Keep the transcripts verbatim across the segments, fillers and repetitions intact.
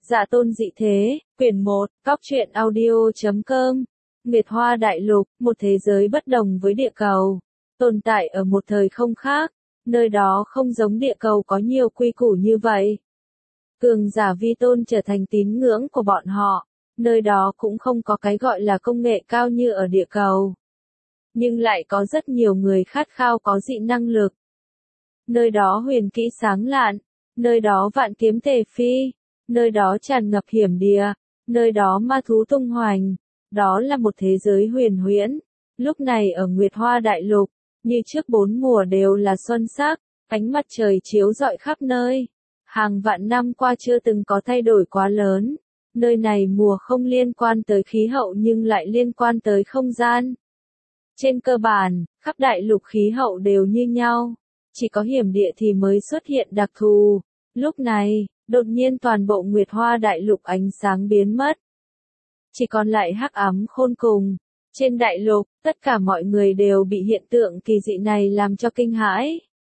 Dạ tôn dị thế, quyển một, cóc truyện audio chấm com. Nguyệt Hoa Đại Lục, một thế giới bất đồng với địa cầu, tồn tại ở một thời không khác, nơi đó không giống địa cầu có nhiều quy củ như vậy. Cường giả vi tôn trở thành tín ngưỡng của bọn họ, nơi đó cũng không có cái gọi là công nghệ cao như ở địa cầu. Nhưng lại có rất nhiều người khát khao có dị năng lực. Nơi đó huyền kỹ sáng lạn, nơi đó vạn kiếm tề phi, nơi đó tràn ngập hiểm địa, nơi đó ma thú tung hoành, đó là một thế giới huyền huyễn. Lúc này ở Nguyệt Hoa Đại Lục, như trước bốn mùa đều là xuân sắc, ánh mặt trời chiếu rọi khắp nơi. Hàng vạn năm qua chưa từng có thay đổi quá lớn. Nơi này mùa không liên quan tới khí hậu nhưng lại liên quan tới không gian. Trên cơ bản, khắp đại lục khí hậu đều như nhau, chỉ có hiểm địa thì mới xuất hiện đặc thù. Lúc này, đột nhiên toàn bộ Nguyệt Hoa Đại Lục ánh sáng biến mất. Chỉ còn lại hắc ám khôn cùng. Trên đại lục, tất cả mọi người đều bị hiện tượng kỳ dị này làm cho kinh hãi.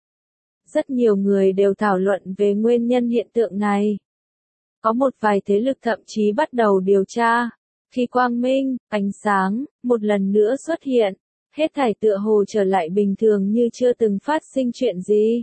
Rất nhiều người đều thảo luận về nguyên nhân hiện tượng này. Có một vài thế lực thậm chí bắt đầu điều tra. Khi quang minh, ánh sáng, một lần nữa xuất hiện, hết thảy tựa hồ trở lại bình thường như chưa từng phát sinh chuyện gì.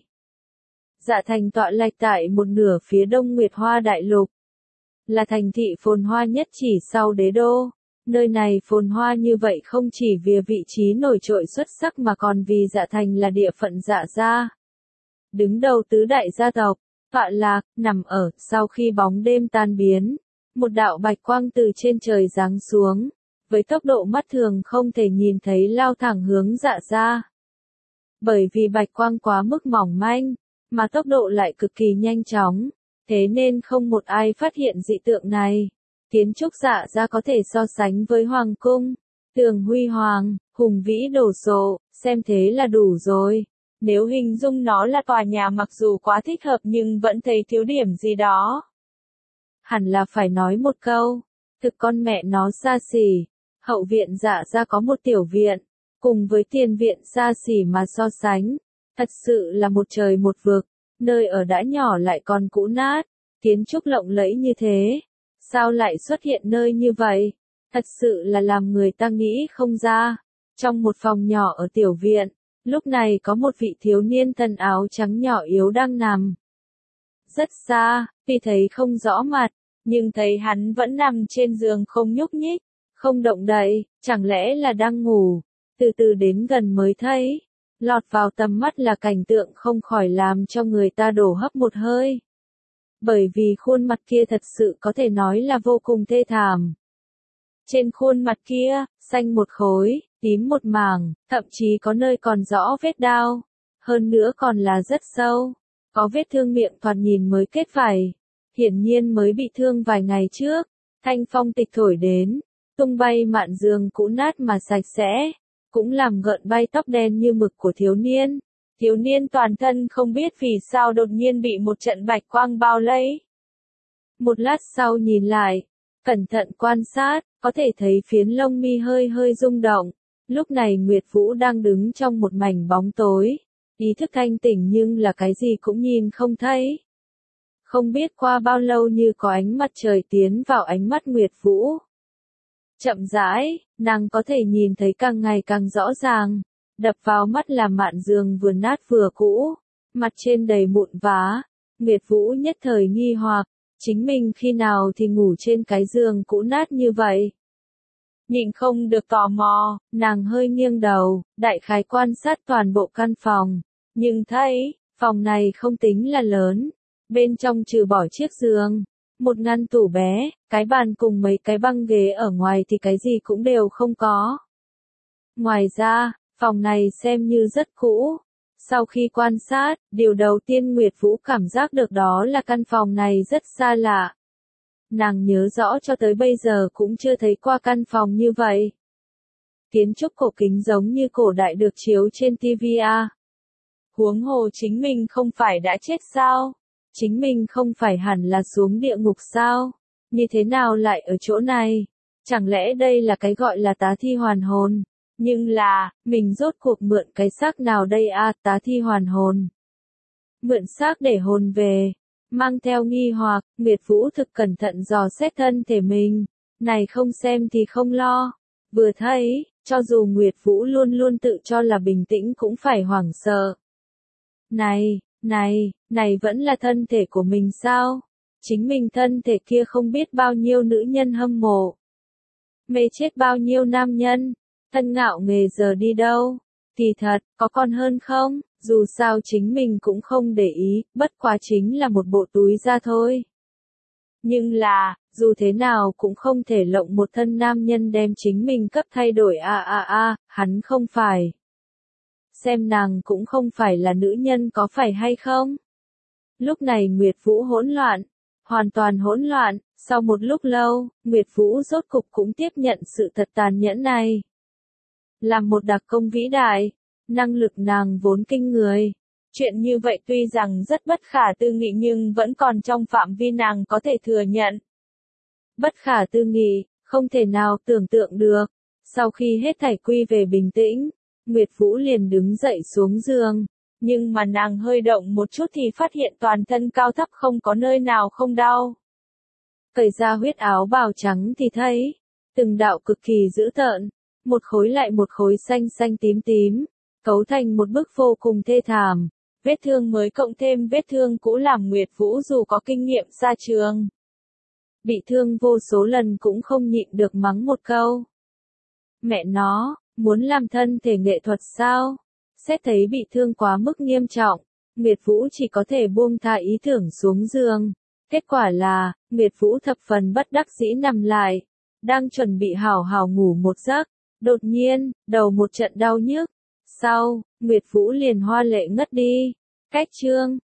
Dạ thành tọa lạc tại một nửa phía đông Nguyệt Hoa Đại Lục. Là thành thị phồn hoa nhất chỉ sau đế đô. Nơi này phồn hoa như vậy không chỉ vì vị trí nổi trội xuất sắc mà còn vì dạ thành là địa phận dạ gia. Đứng đầu tứ đại gia tộc, tọa lạc, nằm ở, sau khi bóng đêm tan biến. Một đạo bạch quang từ trên trời giáng xuống, với tốc độ mắt thường không thể nhìn thấy lao thẳng hướng dạ gia. Bởi vì bạch quang quá mức mỏng manh, mà tốc độ lại cực kỳ nhanh chóng, thế nên không một ai phát hiện dị tượng này. Kiến trúc dạ gia có thể so sánh với hoàng cung, tường huy hoàng, hùng vĩ đồ sộ, xem thế là đủ rồi. Nếu hình dung nó là tòa nhà mặc dù quá thích hợp nhưng vẫn thấy thiếu điểm gì đó. Hẳn là phải nói một câu, thực con mẹ nó xa xỉ. Hậu viện dạ gia có một tiểu viện, cùng với tiền viện xa xỉ mà so sánh, thật sự là một trời một vực. Nơi ở đã nhỏ lại còn cũ nát, kiến trúc lộng lẫy như thế, sao lại xuất hiện nơi như vậy? Thật sự là làm người ta nghĩ không ra. Trong một phòng nhỏ ở tiểu viện, lúc này có một vị thiếu niên thân áo trắng nhỏ yếu đang nằm. Rất xa, tuy thấy không rõ mặt, nhưng thấy hắn vẫn nằm trên giường không nhúc nhích, không động đậy, chẳng lẽ là đang ngủ. Từ từ đến gần mới thấy, lọt vào tầm mắt là cảnh tượng không khỏi làm cho người ta đổ hấp một hơi. Bởi vì khuôn mặt kia thật sự có thể nói là vô cùng thê thảm. Trên khuôn mặt kia, xanh một khối, tím một mảng, thậm chí có nơi còn rõ vết đao. Hơn nữa còn là rất sâu. Có vết thương miệng thoạt nhìn mới kết vảy. Hiển nhiên mới bị thương vài ngày trước. Thanh phong tịch thổi đến, tung bay mạn giường cũ nát mà sạch sẽ. Cũng làm gợn bay tóc đen như mực của thiếu niên. Thiếu niên toàn thân không biết vì sao đột nhiên bị một trận bạch quang bao lấy. Một lát sau nhìn lại, cẩn thận quan sát, có thể thấy phiến lông mi hơi hơi rung động. Lúc này Nguyệt Vũ đang đứng trong một mảnh bóng tối. Ý thức thanh tỉnh nhưng là cái gì cũng nhìn không thấy. Không biết qua bao lâu như có ánh mặt trời tiến vào ánh mắt Nguyệt Vũ. Chậm rãi, nàng có thể nhìn thấy càng ngày càng rõ ràng. Đập vào mắt là mạn giường vừa nát vừa cũ, mặt trên đầy mụn vá. Nguyệt Vũ nhất thời nghi hoặc, chính mình khi nào thì ngủ trên cái giường cũ nát như vậy. Nhịn không được tò mò, nàng hơi nghiêng đầu, đại khái quan sát toàn bộ căn phòng, nhưng thấy, phòng này không tính là lớn. Bên trong trừ bỏ chiếc giường, một ngăn tủ bé, cái bàn cùng mấy cái băng ghế ở ngoài thì cái gì cũng đều không có. Ngoài ra, phòng này xem như rất cũ. Sau khi quan sát, điều đầu tiên Nguyệt Vũ cảm giác được đó là căn phòng này rất xa lạ. Nàng nhớ rõ cho tới bây giờ cũng chưa thấy qua căn phòng như vậy. Kiến trúc cổ kính giống như cổ đại được chiếu trên ti vi à. Huống hồ chính mình không phải đã chết sao? Chính mình không phải hẳn là xuống địa ngục sao? Như thế nào lại ở chỗ này? Chẳng lẽ đây là cái gọi là tá thi hoàn hồn? Nhưng là, mình rốt cuộc mượn cái xác nào đây à, tá thi hoàn hồn? Mượn xác để hồn về. Mang theo nghi hoặc, Nguyệt Vũ thực cẩn thận dò xét thân thể mình. Này không xem thì không lo. Vừa thấy, cho dù Nguyệt Vũ luôn luôn tự cho là bình tĩnh cũng phải hoảng sợ. Này, này, này vẫn là thân thể của mình sao? Chính mình thân thể kia không biết bao nhiêu nữ nhân hâm mộ. Mê chết bao nhiêu nam nhân. Thân ngạo nghề giờ đi đâu? Thì thật, có còn hơn không? Dù sao chính mình cũng không để ý, bất quá chính là một bộ túi da thôi. Nhưng là, dù thế nào cũng không thể lộng một thân nam nhân đem chính mình cấp thay đổi a a a, hắn không phải. Xem nàng cũng không phải là nữ nhân có phải hay không? Lúc này Nguyệt Vũ hỗn loạn, hoàn toàn hỗn loạn, sau một lúc lâu, Nguyệt Vũ rốt cục cũng tiếp nhận sự thật tàn nhẫn này. Làm một đặc công vĩ đại, năng lực nàng vốn kinh người. Chuyện như vậy tuy rằng rất bất khả tư nghị nhưng vẫn còn trong phạm vi nàng có thể thừa nhận. Bất khả tư nghị, không thể nào tưởng tượng được. Sau khi hết thảy quy về bình tĩnh, Nguyệt Vũ liền đứng dậy xuống giường. Nhưng mà nàng hơi động một chút thì phát hiện toàn thân cao thấp không có nơi nào không đau. Cởi ra huyết áo bào trắng thì thấy, từng đạo cực kỳ dữ tợn, một khối lại một khối xanh xanh tím tím, cấu thành một bức vô cùng thê thảm. Vết thương mới cộng thêm vết thương cũ làm Nguyệt Vũ dù có kinh nghiệm ra trường. Bị thương vô số lần cũng không nhịn được mắng một câu. Mẹ nó, muốn làm thân thể nghệ thuật sao? Xét thấy bị thương quá mức nghiêm trọng, Nguyệt Vũ chỉ có thể buông tha ý tưởng xuống giường. Kết quả là, Nguyệt Vũ thập phần bất đắc dĩ nằm lại, đang chuẩn bị hào hào ngủ một giấc, đột nhiên, đầu một trận đau nhức. Sau, Nguyệt Vũ liền hoa lệ ngất đi. Cách chương